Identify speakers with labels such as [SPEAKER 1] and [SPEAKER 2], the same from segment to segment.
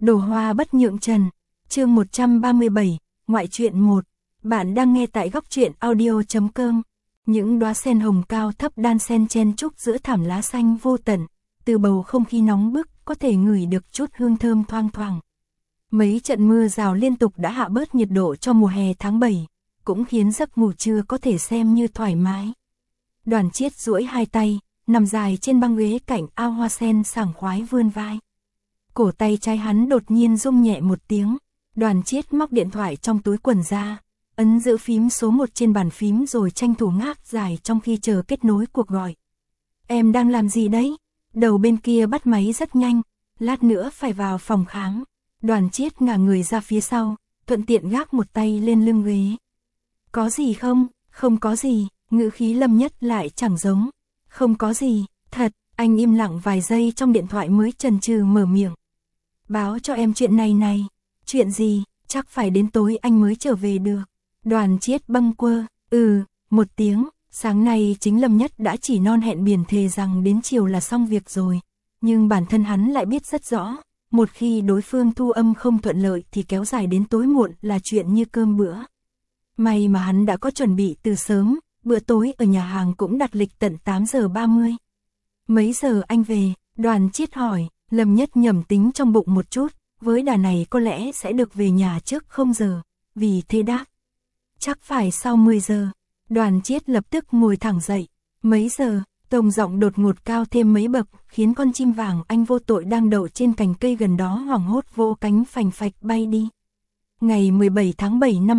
[SPEAKER 1] Đồ hoa bất nhượng trần, chương 137, ngoại truyện 1. Bạn đang nghe tại góc truyện audio.com. Những đóa sen hồng cao thấp đan xen chen chúc giữa thảm lá xanh vô tận, từ bầu không khí nóng bức có thể ngửi được chút hương thơm thoang thoảng. Mấy trận mưa rào liên tục đã hạ bớt nhiệt độ cho mùa hè tháng 7, cũng khiến giấc ngủ trưa có thể xem như thoải mái. Đoàn Chiết duỗi hai tay, nằm dài trên băng ghế cạnh ao hoa sen sảng khoái vươn vai. Cổ tay trái hắn đột nhiên rung nhẹ một tiếng, Đoàn Chiết móc điện thoại trong túi quần ra, ấn giữ phím số 1 trên bàn phím rồi tranh thủ ngáp dài trong khi chờ kết nối cuộc gọi. Em đang làm gì đấy? Đầu bên kia bắt máy rất nhanh, lát nữa phải vào phòng khám. Đoàn Chiết ngả người ra phía sau, thuận tiện gác một tay lên lưng ghế. Có gì không? Không có gì, ngữ khí Lâm Nhất lại chẳng giống. Không có gì, thật, anh im lặng vài giây trong điện thoại mới chần chừ mở miệng. Báo cho em chuyện này. Chuyện gì? Chắc phải đến tối anh mới trở về được. Đoàn Chiết bâng quơ, một tiếng. Sáng nay chính Lâm Nhất đã chỉ non hẹn biển thề rằng đến chiều là xong việc rồi. Nhưng bản thân hắn lại biết rất rõ, một khi đối phương thu âm không thuận lợi thì kéo dài đến tối muộn là chuyện như cơm bữa. May mà hắn đã có chuẩn bị từ sớm, bữa tối ở nhà hàng cũng đặt lịch tận 8 giờ 30. Mấy giờ anh về? Đoàn Chiết hỏi. Lâm Nhất nhẩm tính trong bụng một chút, với đà này có lẽ sẽ được về nhà trước 0 giờ, vì thế đáp. Chắc phải sau 10 giờ. Đoàn Chiết lập tức ngồi thẳng dậy. Mấy giờ? Tông giọng đột ngột cao thêm mấy bậc, khiến con chim vàng anh vô tội đang đậu trên cành cây gần đó hoảng hốt vỗ cánh phành phạch bay đi. Ngày 17 tháng 7 năm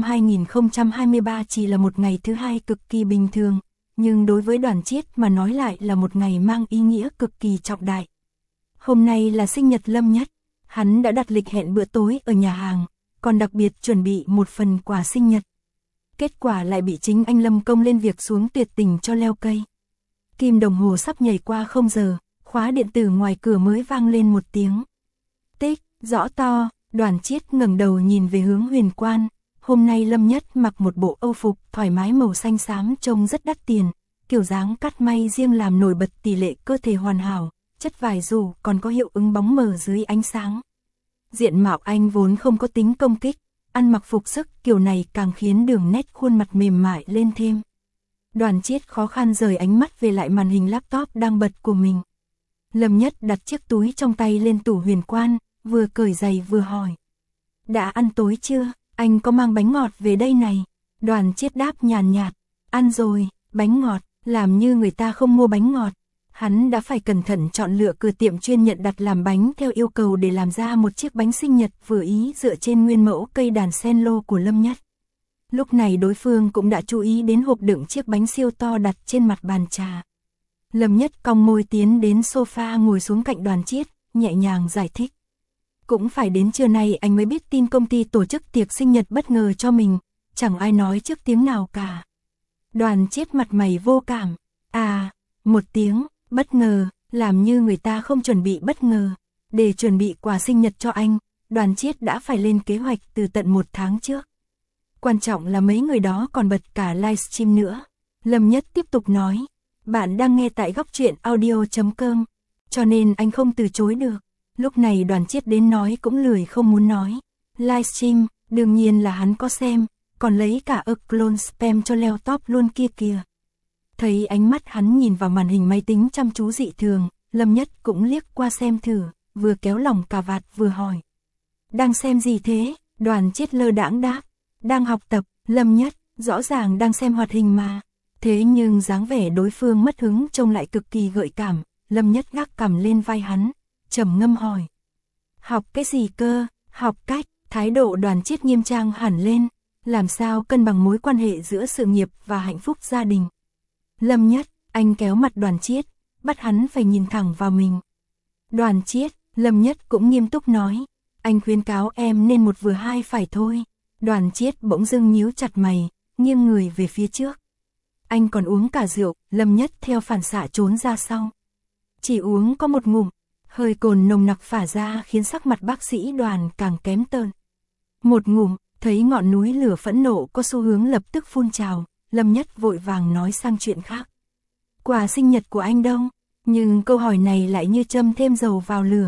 [SPEAKER 1] 2023 chỉ là một ngày thứ hai cực kỳ bình thường, nhưng đối với Đoàn Chiết mà nói lại là một ngày mang ý nghĩa cực kỳ trọng đại. Hôm nay là sinh nhật Lâm Nhất, hắn đã đặt lịch hẹn bữa tối ở nhà hàng, còn đặc biệt chuẩn bị một phần quà sinh nhật. Kết quả lại bị chính anh Lâm công lên việc xuống tuyệt tình cho leo cây. Kim đồng hồ sắp nhảy qua 0 giờ, khóa điện tử ngoài cửa mới vang lên một tiếng. Tích, rõ to. Đoàn Chiết ngẩng đầu nhìn về hướng Huyền Quan. Hôm nay Lâm Nhất mặc một bộ âu phục thoải mái màu xanh xám trông rất đắt tiền, kiểu dáng cắt may riêng làm nổi bật tỷ lệ cơ thể hoàn hảo, chất vải dù còn có hiệu ứng bóng mờ dưới ánh sáng. Diện mạo anh vốn không có tính công kích, ăn mặc phục sức kiểu này càng khiến đường nét khuôn mặt mềm mại lên thêm. Đoàn Chiết khó khăn rời ánh mắt về lại màn hình laptop đang bật của mình. Lâm Nhất đặt chiếc túi trong tay lên tủ Huyền Quan, vừa cởi giày vừa hỏi. Đã ăn tối chưa? Anh có mang bánh ngọt về đây này. Đoàn Chiết đáp nhàn nhạt. Ăn rồi, bánh ngọt, làm như người ta không mua bánh ngọt. Hắn đã phải cẩn thận chọn lựa cửa tiệm chuyên nhận đặt làm bánh theo yêu cầu để làm ra một chiếc bánh sinh nhật vừa ý dựa trên nguyên mẫu cây đàn sen lô của Lâm Nhất. Lúc này đối phương cũng đã chú ý đến hộp đựng chiếc bánh siêu to đặt trên mặt bàn trà. Lâm Nhất cong môi tiến đến sofa ngồi xuống cạnh Đoàn Chiết, nhẹ nhàng giải thích. Cũng phải đến trưa nay anh mới biết tin công ty tổ chức tiệc sinh nhật bất ngờ cho mình, chẳng ai nói trước tiếng nào cả. Đoàn Chiết mặt mày vô cảm. À, một tiếng, bất ngờ, làm như người ta không chuẩn bị bất ngờ. Để chuẩn bị quà sinh nhật cho anh, Đoàn Chiết đã phải lên kế hoạch từ tận 1 tháng trước. Quan trọng là mấy người đó còn bật cả livestream nữa. Lâm Nhất tiếp tục nói, bạn đang nghe tại góc truyện audio.com, cho nên anh không từ chối được. Lúc này Đoàn Chiết đến nói cũng lười không muốn nói. Livestream, đương nhiên là hắn có xem, còn lấy cả clone spam cho leo top luôn kia kìa. Thấy ánh mắt hắn nhìn vào màn hình máy tính chăm chú dị thường, Lâm Nhất cũng liếc qua xem thử, vừa kéo lỏng cà vạt vừa hỏi. Đang xem gì thế? Đoàn Chiết lơ đãng đáp. Đang học tập. Lâm Nhất, rõ ràng đang xem hoạt hình mà. Thế nhưng dáng vẻ đối phương mất hứng trông lại cực kỳ gợi cảm. Lâm Nhất gác cằm lên vai hắn, trầm ngâm hỏi. Học cái gì cơ? Học cách. Thái độ Đoàn Chiết nghiêm trang hẳn lên. Làm sao cân bằng mối quan hệ giữa sự nghiệp và hạnh phúc gia đình? Lâm Nhất, anh kéo mặt Đoàn Chiết, bắt hắn phải nhìn thẳng vào mình. Đoàn Chiết, Lâm Nhất cũng nghiêm túc nói. Anh khuyến cáo em nên một vừa hai phải thôi. Đoàn Chiết bỗng dưng nhíu chặt mày, nghiêng người về phía trước. Anh còn uống cả rượu. Lâm Nhất theo phản xạ trốn ra sau. Chỉ uống có một ngụm, hơi cồn nồng nặc phả ra khiến sắc mặt bác sĩ Đoàn càng kém tởn. Một ngụm, thấy ngọn núi lửa phẫn nộ có xu hướng lập tức phun trào, Lâm Nhất vội vàng nói sang chuyện khác. Quà sinh nhật của anh đâu? Nhưng câu hỏi này lại như châm thêm dầu vào lửa.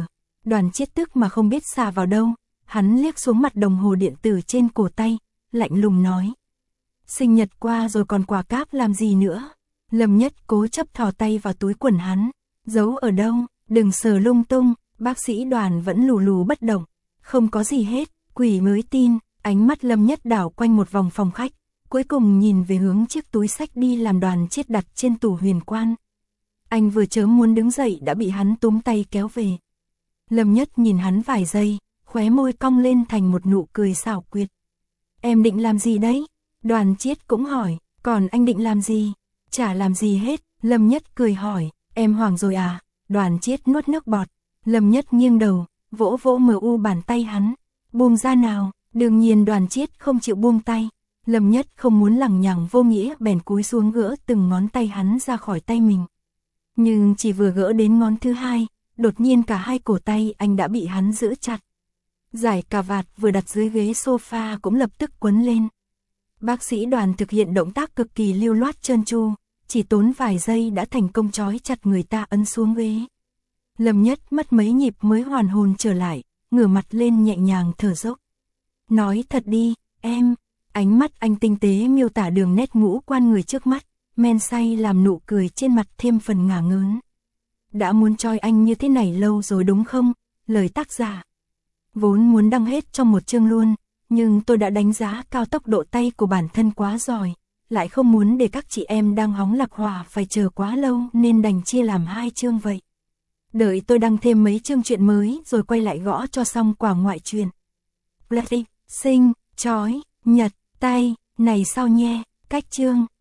[SPEAKER 1] Đoàn Chiết tức mà không biết xả vào đâu, hắn liếc xuống mặt đồng hồ điện tử trên cổ tay, lạnh lùng nói. Sinh nhật qua rồi còn quà cáp làm gì nữa? Lâm Nhất cố chấp thò tay vào túi quần hắn, giấu ở đâu, đừng sờ lung tung, bác sĩ Đoàn vẫn lù lù bất động, không có gì hết, quỷ mới tin, ánh mắt Lâm Nhất đảo quanh một vòng phòng khách, cuối cùng nhìn về hướng chiếc túi xách đi làm Đoàn Chiết đặt trên tủ huyền quan. Anh vừa chớm muốn đứng dậy đã bị hắn túm tay kéo về. Lâm Nhất nhìn hắn vài giây, khóe môi cong lên thành một nụ cười xảo quyệt. Em định làm gì đấy? Đoàn Chiết cũng hỏi, còn anh định làm gì? Chả làm gì hết, Lâm Nhất cười hỏi, em hoảng rồi à? Đoàn Chiết nuốt nước bọt, Lâm Nhất nghiêng đầu, vỗ vỗ mờ u bàn tay hắn, buông ra nào, đương nhiên Đoàn Chiết không chịu buông tay. Lâm Nhất không muốn lằng nhằng vô nghĩa bèn cúi xuống gỡ từng ngón tay hắn ra khỏi tay mình. Nhưng chỉ vừa gỡ đến ngón thứ hai, đột nhiên cả hai cổ tay anh đã bị hắn giữ chặt. Giải cà vạt vừa đặt dưới ghế sofa cũng lập tức quấn lên. Bác sĩ Đoàn thực hiện động tác cực kỳ lưu loát trơn tru, chỉ tốn vài giây đã thành công trói chặt người ta ấn xuống ghế. Lâm Nhất mất mấy nhịp mới hoàn hồn trở lại, ngửa mặt lên nhẹ nhàng thở dốc. Nói thật đi, em. Ánh mắt anh tinh tế miêu tả đường nét ngũ quan người trước mắt, men say làm nụ cười trên mặt thêm phần ngả ngớn. Đã muốn choi anh như thế này lâu rồi đúng không? Lời tác giả. Vốn muốn đăng hết trong một chương luôn, nhưng tôi đã đánh giá cao tốc độ tay của bản thân quá giỏi, lại không muốn để các chị em đang hóng lạc hỏa phải chờ quá lâu nên đành chia làm 2 chương vậy. Đợi tôi đăng thêm mấy chương truyện mới rồi quay lại gõ cho xong quả ngoại truyện. Bloody, sinh, chói, nhật, tay, này sao nhé, cách chương.